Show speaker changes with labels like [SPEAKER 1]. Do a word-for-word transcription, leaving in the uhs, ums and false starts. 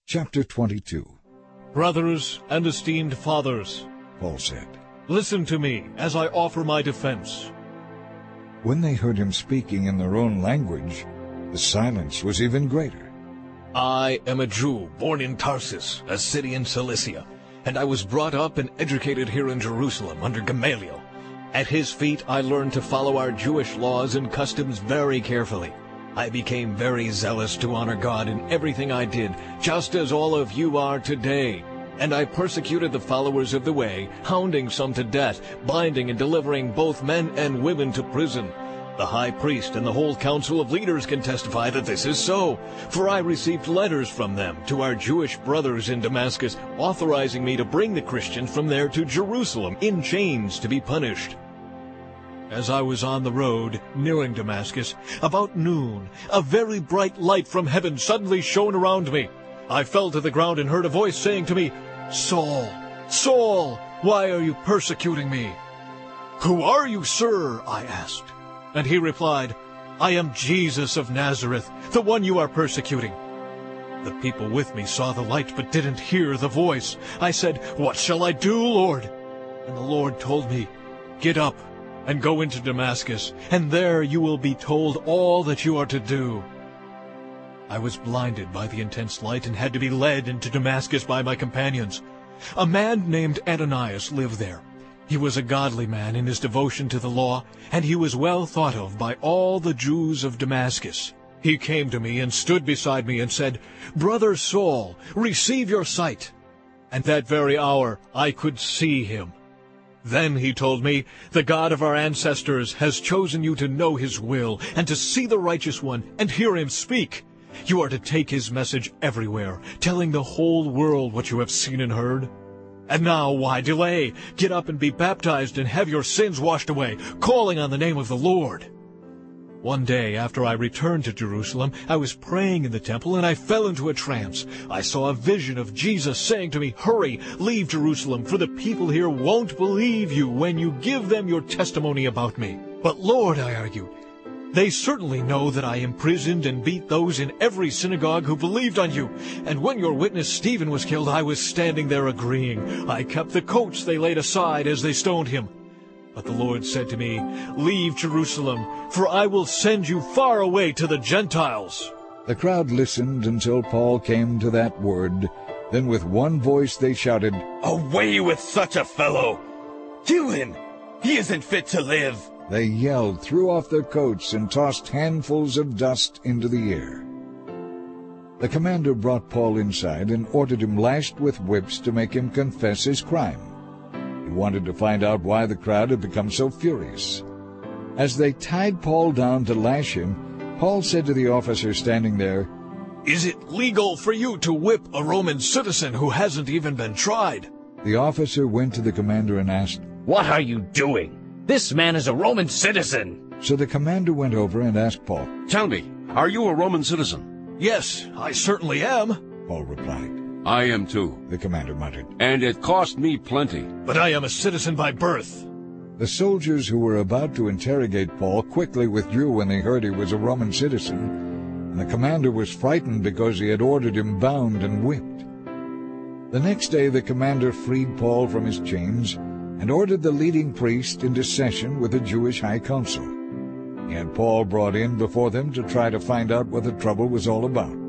[SPEAKER 1] Chapter twenty-two.
[SPEAKER 2] Brothers and esteemed fathers,
[SPEAKER 1] Paul said,
[SPEAKER 2] listen to me as I offer my defense.
[SPEAKER 1] When they heard him speaking in their own language, the silence was even greater.
[SPEAKER 2] I am a Jew born in Tarsus, a city in Cilicia, and I was brought up and educated here in Jerusalem under Gamaliel. At his feet I learned to follow our Jewish laws and customs very carefully. I became very zealous to honor God in everything I did, just as all of you are today. And I persecuted the followers of the way, hounding some to death, binding and delivering both men and women to prison. The high priest and the whole council of leaders can testify that this is so, for I received letters from them to our Jewish brothers in Damascus, authorizing me to bring the Christians from there to Jerusalem in chains to be punished. As I was on the road, nearing Damascus, about noon, a very bright light from heaven suddenly shone around me. I fell to the ground and heard a voice saying to me, Saul, Saul, why are you persecuting me? Who are you, sir? I asked. And he replied, I am Jesus of Nazareth, the one you are persecuting. The people with me saw the light but didn't hear the voice. I said, What shall I do, Lord? And the Lord told me, Get up and go into Damascus, and there you will be told all that you are to do. I was blinded by the intense light and had to be led into Damascus by my companions. A man named Ananias lived there. He was a godly man in his devotion to the law, and he was well thought of by all the Jews of Damascus. He came to me and stood beside me and said, Brother Saul, receive your sight. And that very hour I could see him. Then he told me, The God of our ancestors has chosen you to know his will, and to see the righteous one, and hear him speak. You are to take his message everywhere, telling the whole world what you have seen and heard. And now why delay? Get up and be baptized and have your sins washed away, calling on the name of the Lord. One day after I returned to Jerusalem, I was praying in the temple, and I fell into a trance. I saw a vision of Jesus saying to me, Hurry, leave Jerusalem, for the people here won't believe you when you give them your testimony about me. But Lord, I argued, they certainly know that I imprisoned and beat those in every synagogue who believed on you. And when your witness Stephen was killed, I was standing there agreeing. I kept the coats they laid aside as they stoned him. But the Lord said to me, Leave Jerusalem, for I will send you far away to the Gentiles.
[SPEAKER 1] The crowd listened until Paul came to that word. Then with one voice they shouted,
[SPEAKER 3] Away with such a fellow! Kill him! He isn't fit to live!
[SPEAKER 1] They yelled, threw off their coats, and tossed handfuls of dust into the air. The commander brought Paul inside and ordered him lashed with whips to make him confess his crime. He wanted to find out why the crowd had become so furious. As they tied Paul down to lash him, Paul said to the officer standing there,
[SPEAKER 2] Is it legal for you to whip a Roman citizen who hasn't even been tried?
[SPEAKER 1] The officer went to the commander and asked,
[SPEAKER 4] What are you doing? This man is a Roman citizen.
[SPEAKER 1] So the commander went over and asked Paul,
[SPEAKER 5] Tell me, are you a Roman citizen?
[SPEAKER 2] Yes, I certainly am,
[SPEAKER 1] Paul replied.
[SPEAKER 5] I am too,
[SPEAKER 1] the commander muttered.
[SPEAKER 5] And it cost me plenty.
[SPEAKER 2] But I am a citizen by birth.
[SPEAKER 1] The soldiers who were about to interrogate Paul quickly withdrew when they heard he was a Roman citizen, and the commander was frightened because he had ordered him bound and whipped. The next day the commander freed Paul from his chains and ordered the leading priest into session with the Jewish high council. He had Paul brought in before them to try to find out what the trouble was all about.